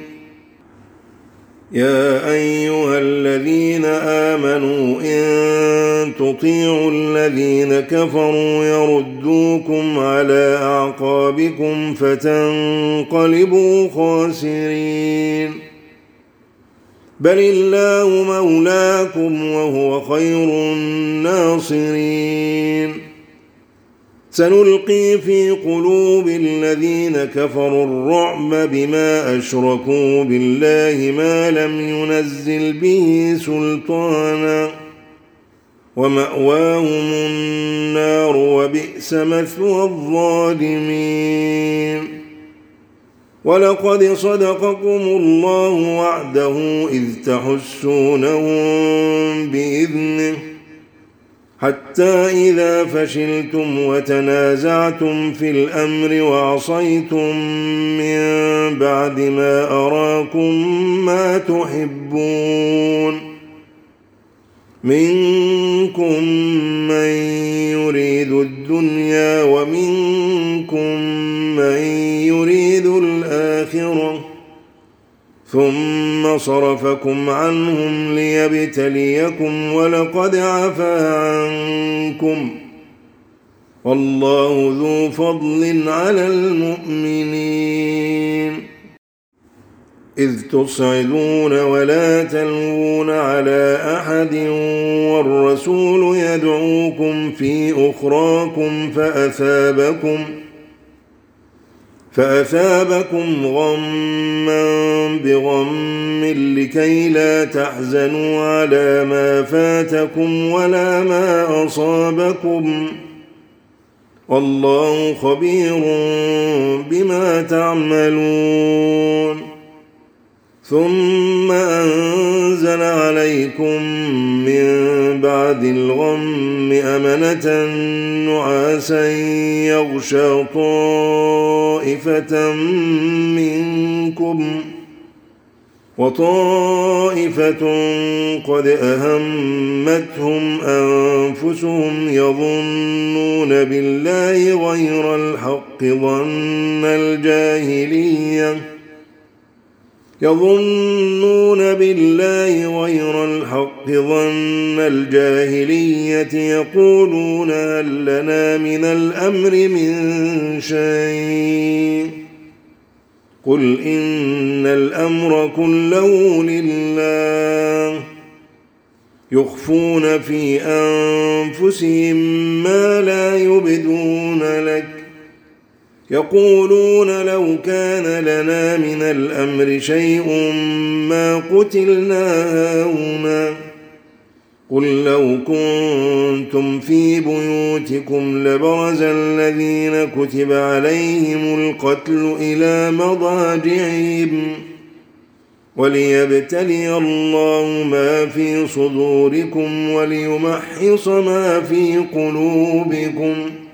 يا أيها الذين آمنوا إن تطيعوا الذين كفروا يردوكم على أعقابكم فتنقلبوا خاسرين بل الله مولاكم وهو خير الناصرين سنلقي في قلوب الذين كفروا الرعب بما أشركوا بالله ما لم ينزل به سلطانا ومأواهم النار وبئس مثوى الظالمين ولقد صدقكم الله وعده إذ تحسونهم بإذنه حتى إذا فشلتم وتنازعتم في الأمر وعصيتم من بعد ما أراكم ما تحبون منكم من يريد الدنيا ومنكم من يريد الآخرة ثم صرفكم عنهم ليبتليكم ولقد عفا عنكم والله ذو فضل على المؤمنين إذ تصعدون ولا تلوون على أحد والرسول يدعوكم في أخراكم فأثابكم فأثابكم غما بغم لكي لا تحزنوا على ما فاتكم ولا ما أصابكم والله خبير بما تعملون ثم أنزل عليكم من بعد الغم أمنة نعاسا يغشى طائفة منكم وطائفة قد أهمتهم أنفسهم يظنون بالله غير الحق ظن الجاهلية يظنون بالله غير الحق ظن الجاهلية يقولون هل لنا من الأمر من شيء قل إن الأمر كله لله يخفون في أنفسهم ما لا يبدون لك يقولون لو كان لنا من الأمر شيء ما قتلنا هاهنا قل لو كنتم في بيوتكم لبرز الذين كتب عليهم القتل إلى مضاجعهم وليبتلي الله ما في صدوركم وليمحص ما في قلوبكم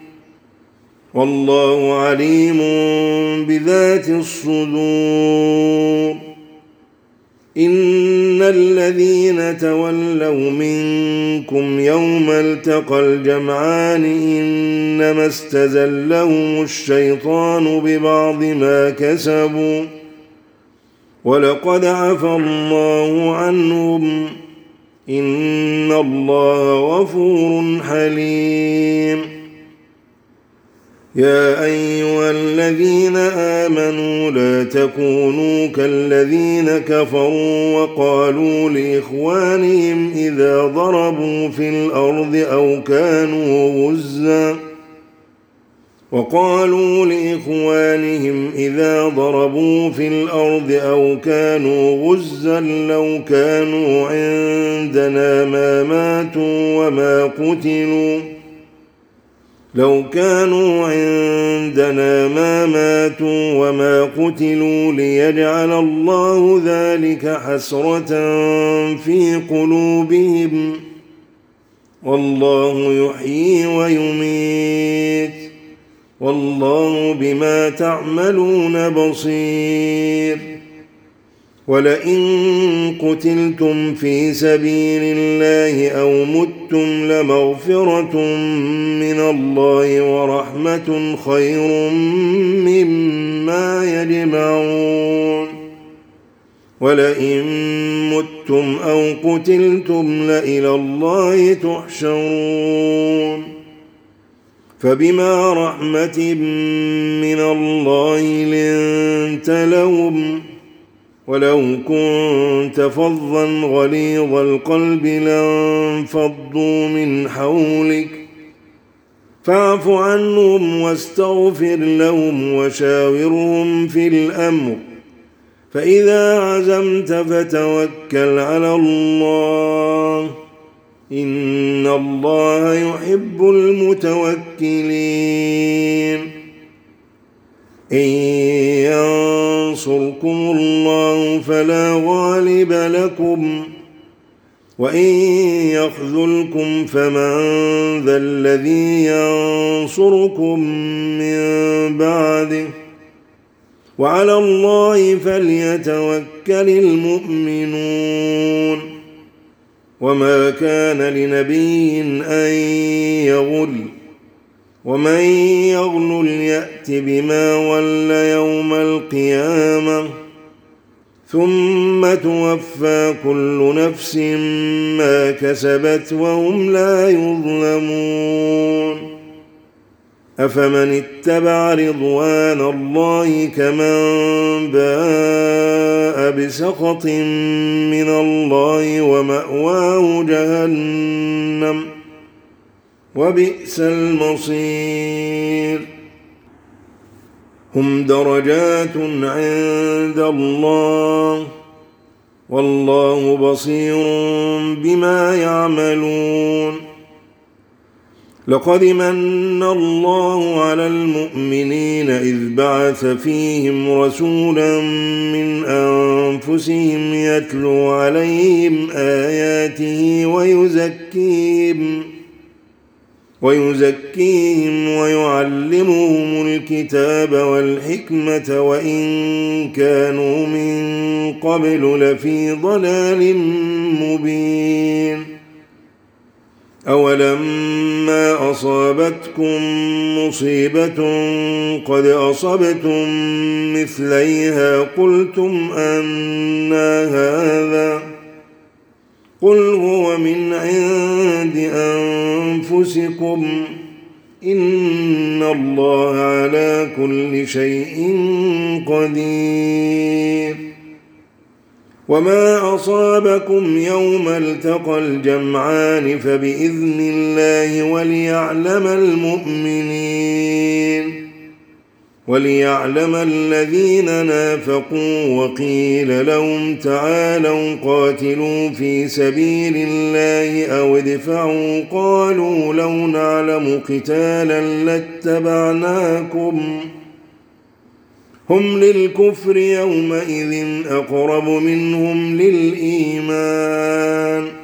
والله عليم بذات الصدور إن الذين تولوا منكم يوم التقى الجمعان إنما استزلهم الشيطان ببعض ما كسبوا ولقد عفى الله عنهم إن الله غفور حليم يا أيها الذين آمنوا لا تكونوا كالذين كفروا وقالوا لإخوانهم إذا ضربوا في الأرض أو كانوا غزا وقالوا لإخوانهم إذا ضربوا في الأرض أو كانوا غزا لو كانوا عندنا ما ماتوا وما قتلوا لو كانوا عندنا ما ماتوا وما قتلوا ليجعل الله ذلك حسرة في قلوبهم والله يحيي ويميت والله بما تعملون بصير ولئن قتلتم في سبيل الله أو متم لمغفرة من الله ورحمة خير مما يجمعون ولئن متم أو قتلتم لإلى الله تحشرون فبما رحمة من الله لنت لهم ولو كنت فظا غليظ القلب لانفضوا من حولك فاعف عنهم واستغفر لهم وشاورهم في الأمر فإذا عزمت فتوكل على الله إن الله يحب المتوكلين إن ينصركم الله فلا غالب لكم وإن يخذلكم فمن ذا الذي ينصركم من بعده وعلى الله فليتوكل المؤمنون وما كان لنبي أن يغل ومن يغل يأت بما ول يوم القيامة ثم توفى كل نفس ما كسبت وهم لا يظلمون أفمن اتبع رضوان الله كمن باء بسخط من الله ومأواه جهنم وبئس المصير هم درجات عند الله والله بصير بما يعملون لقد من الله على المؤمنين إذ بعث فيهم رسولا من أنفسهم يتلو عليهم آياته ويزكيهم ويزكيهم ويعلمهم الكتاب والحكمة وإن كانوا من قبل لفي ضلال مبين أولما أصابتكم مصيبة قد أصبتم مثليها قلتم أنى هذا قل هو من عند أنفسكم إن الله على كل شيء قدير وما أصابكم يوم التقى الجمعان فبإذن الله وليعلم المؤمنين وليعلم الذين نافقوا وقيل لهم تعالوا قاتلوا في سبيل الله أو ادفعوا قالوا لو نعلم قتالا لاتبعناكم هم للكفر يومئذ أقرب منهم للإيمان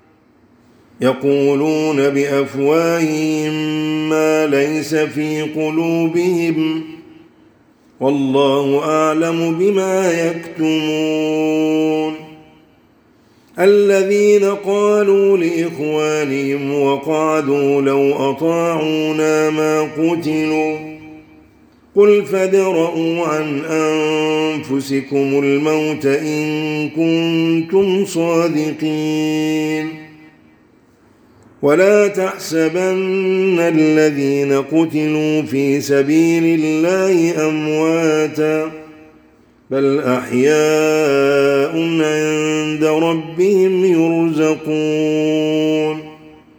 يقولون بأفواههم ما ليس في قلوبهم والله أعلم بما يكتمون الذين قالوا لإخوانهم وقعدوا لو أطاعونا ما قتلوا قل فادرءوا عن أنفسكم الموت إن كنتم صادقين ولا تحسبن الذين قتلوا في سبيل الله أمواتا بل أحياء عند ربهم يرزقون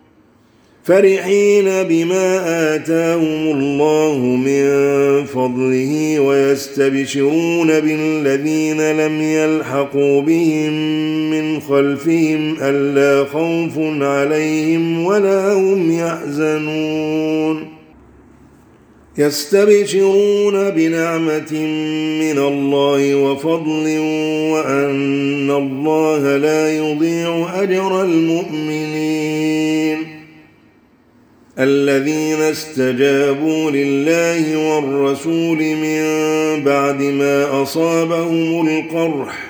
فرحين بما آتاهم الله من فضله ويستبشرون بالذين لم يلحقوا بهم من خلفهم ألا خوف عليهم ولا هم يحزنون يستبشرون بنعمة من الله وفضل وأن الله لا يضيع أجر المؤمنين الذين استجابوا لله والرسول من بعد ما أصابهم القرح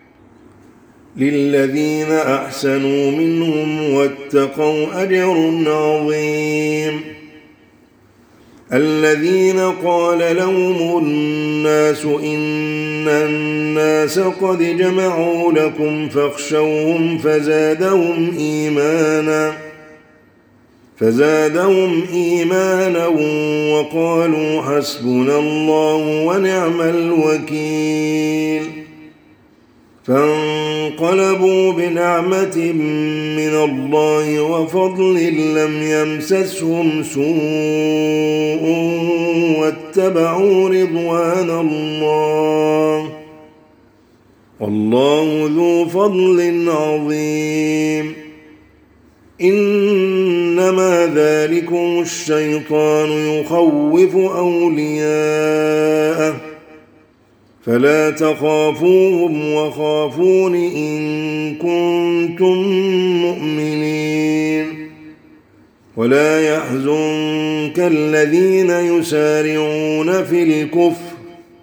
للذين أحسنوا منهم واتقوا أجر عظيم الذين قال لهم الناس إن الناس قد جمعوا لكم فاخشوهم فزادهم إيمانا فزادهم إيمانا وقالوا حسبنا الله ونعم الوكيل فانقلبوا بنعمة من الله وفضل لم يمسسهم سوء واتبعوا رضوان الله والله ذو فضل عظيم إنما ذلكم الشيطان يخوف أولياءه فلا تخافوهم وخافون إن كنتم مؤمنين ولا يحزنك الذين يسارعون في الكفر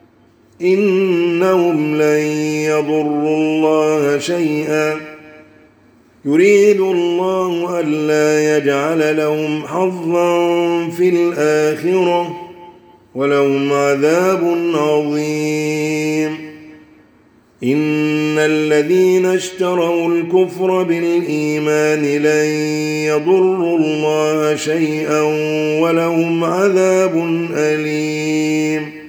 إنهم لن يضروا الله شيئا يريد الله ألا يجعل لهم حظا في الآخرة ولهم عذاب عظيم إن الذين اشتروا الكفر بالإيمان لن يضروا الله شيئا ولهم عذاب أليم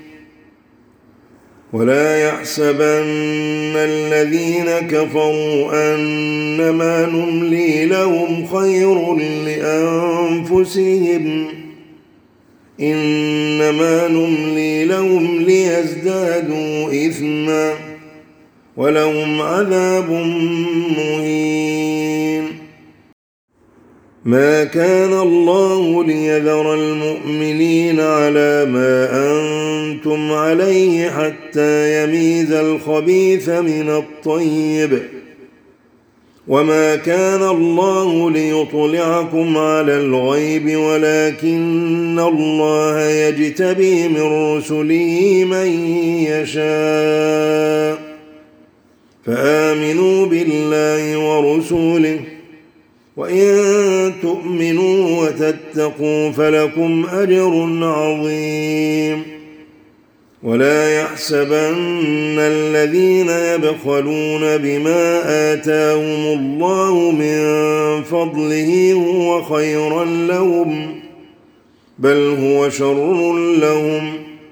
ولا يحسبن الذين كفروا أنما نملي لهم خير لأنفسهم إنما نملي لهم ليزدادوا إثما ولهم عذاب مهين. ما كان الله ليذر المؤمنين على ما أنتم عليه حتى يميز الخبيث من الطيب، وما كان الله ليطلعكم على الغيب ولكن الله يجتبي من رسله من يشاء، فآمنوا بالله ورسوله، وإن تؤمنوا وتتقوا فلكم أجر عظيم. ولا يحسبن الذين يبخلون بما آتاهم الله من فضله هو خيرا لهم، بل هو شر لهم،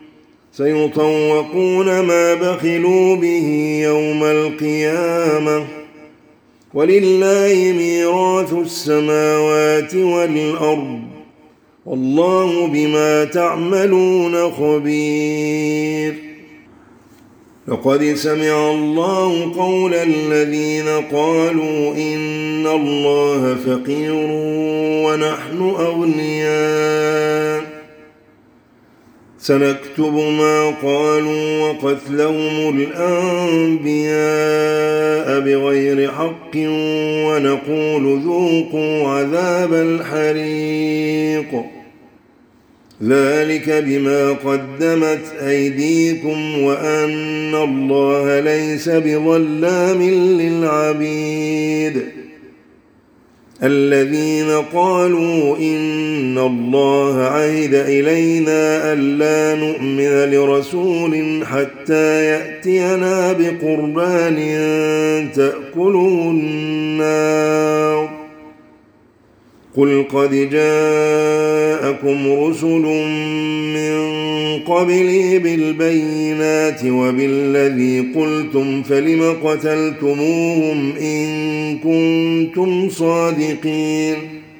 سيطوقون ما بخلوا به يوم القيامة، ولله ميراث السماوات والأرض، والله بما تعملون خبير. لقد سمع الله قول الذين قالوا إن الله فقير ونحن أغنياء، سنكتب ما قالوا وقتلهم الأنبياء بغير حق ونقول ذوقوا عذاب الحريق، ذلك بما قدمت أيديكم وأن الله ليس بظلام للعبيد. الذين قالوا إن الله عهد إلينا ألا نؤمن لرسول حتى يأتينا بقربان تأكله النار، قل قد جاءكم رسل من قبلي بالبينات وبالذي قلتم فلم قتلتموهم إن كنتم صادقين،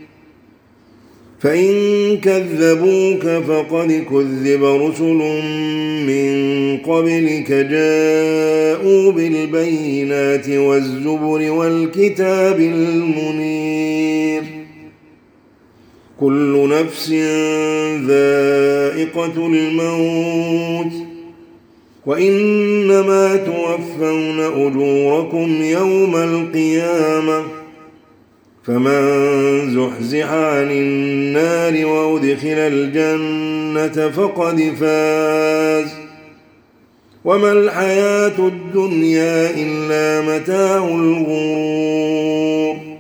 فإن كذبوك فقد كذب رسل من قبلك جاءوا بالبينات والزبر والكتاب المنير، كل نفس ذائقة الموت، وإنما توفون أجوركم يوم القيامة، فمن زحزح عن النار وأدخل الجنة فقد فاز، وما الحياة الدنيا إلا متاع الغرور.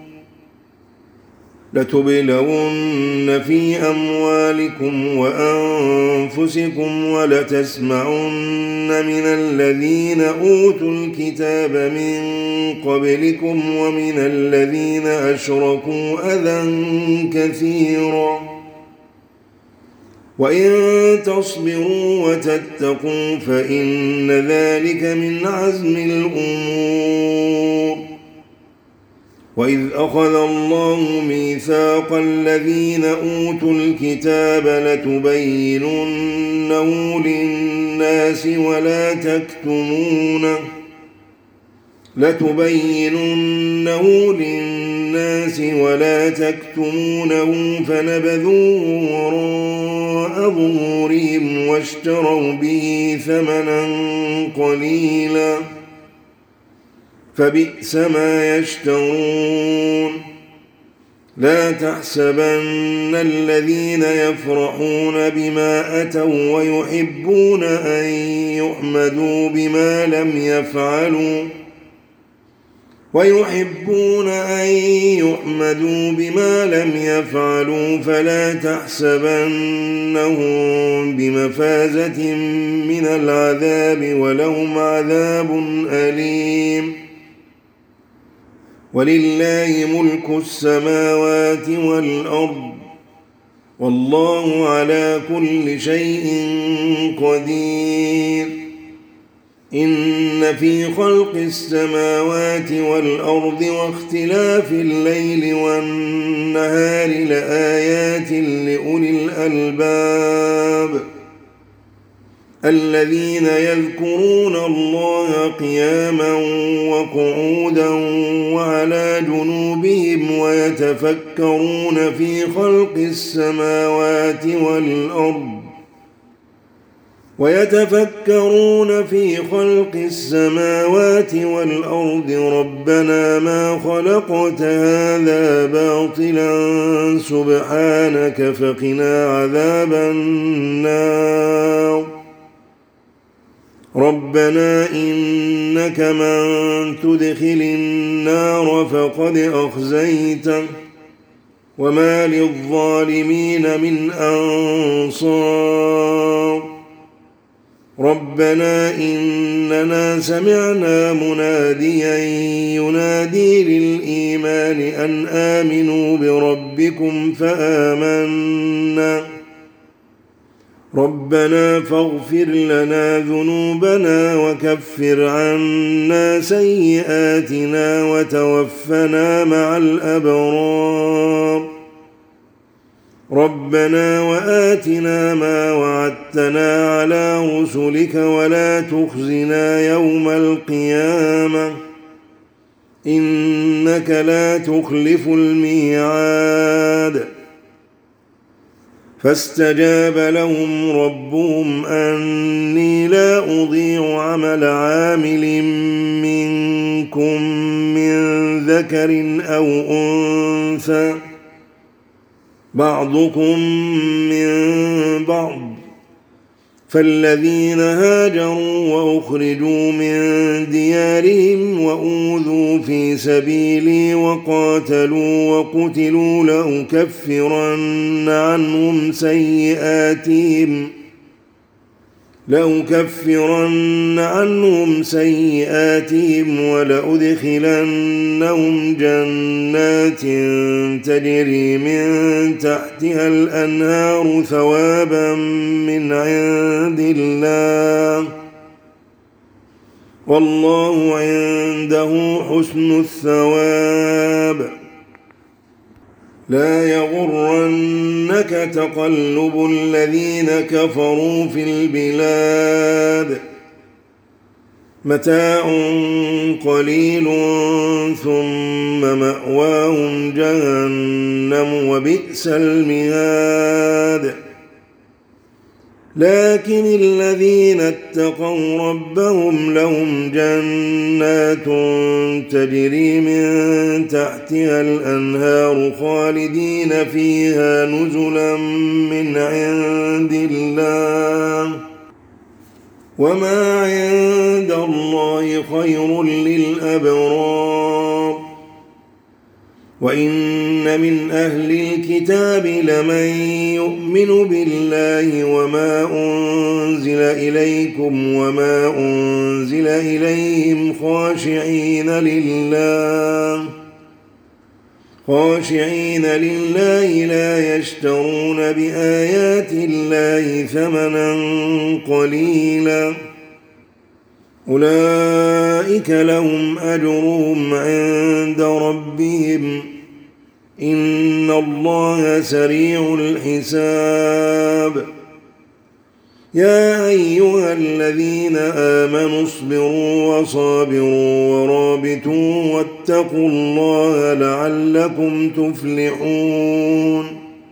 لتبلون في أموالكم وأنفسكم ولتسمعن من الذين أوتوا الكتاب من قبلكم ومن الذين أشركوا أذى كثيرا، وإن تصبروا وتتقوا فإن ذلك من عزم الأمور. وإذ أخذ الله ميثاق الذين أوتوا الكتاب لتبيننه للناس ولا تكتمونه لتبيننه للناس ولا تكتمونه فنبذوه وراء ظهورهم واشتروا به ثمنا قليلا فبئس ما يشترون. لا تحسبن الذين يفرحون بما أتوا ويحبون أن يحمدوا بما لم يفعلوا ويحبون أن يحمدوا بما لم يفعلوا فلا تحسبنهم بمفازة من العذاب ولهم عذاب أليم. ولله ملك السماوات والأرض والله على كل شيء قدير. إن في خلق السماوات والأرض واختلاف الليل والنهار لآيات لأولي الألباب الذين يذكرون الله قياما وقعودا وعلى جنوبهم ويتفكرون في خلق السماوات والأرض ويتفكرون في خلق السماوات والأرض ربنا ما خلقت هذا باطلا سبحانك فقنا عذاب النار ربنا إنك من تدخل النار فقد أخزيته وما للظالمين من أنصار ربنا إننا سمعنا مناديا ينادي للإيمان أن آمنوا بربكم فآمنا ربنا فاغفر لنا ذنوبنا وكفر عنا سيئاتنا وتوفنا مع الأبرار ربنا وآتنا ما وعدتنا على رسلك ولا تخزنا يوم القيامة إنك لا تخلف الميعاد فاستجاب لهم ربهم أني لا أضيع عمل عامل منكم من ذكر أو أنثى بعضكم من بعض فالذين هاجروا وأخرجوا من ديارهم وأوذوا في سبيلي وقاتلوا وقتلوا لأكفرن عنهم سيئاتهم لأكفرن عنهم سيئاتهم ولأدخلنهم جنات تجري من تحتها الأنهار ثوابا من عند الله والله عنده حسن الثواب لا يغرنك تقلب الذين كفروا في البلاد متاع قليل ثم مأواهم جهنم وبئس المهاد لكن الذين اتقوا ربهم لهم جنات تجري من تحتها الأنهار خالدين فيها نزلا من عند الله وما عند الله خير للأبرار وإن من أهل الكتاب لمن يؤمن بالله وما أنزل إليكم وما أنزل إليهم خاشعين لله خاشعين لله لا يشترون بآيات الله ثمنا قليلا أولئك لهم أجرهم عند ربهم إن الله سريع الحساب يا أيها الذين آمنوا اصبروا وصابروا ورابطوا واتقوا الله لعلكم تفلحون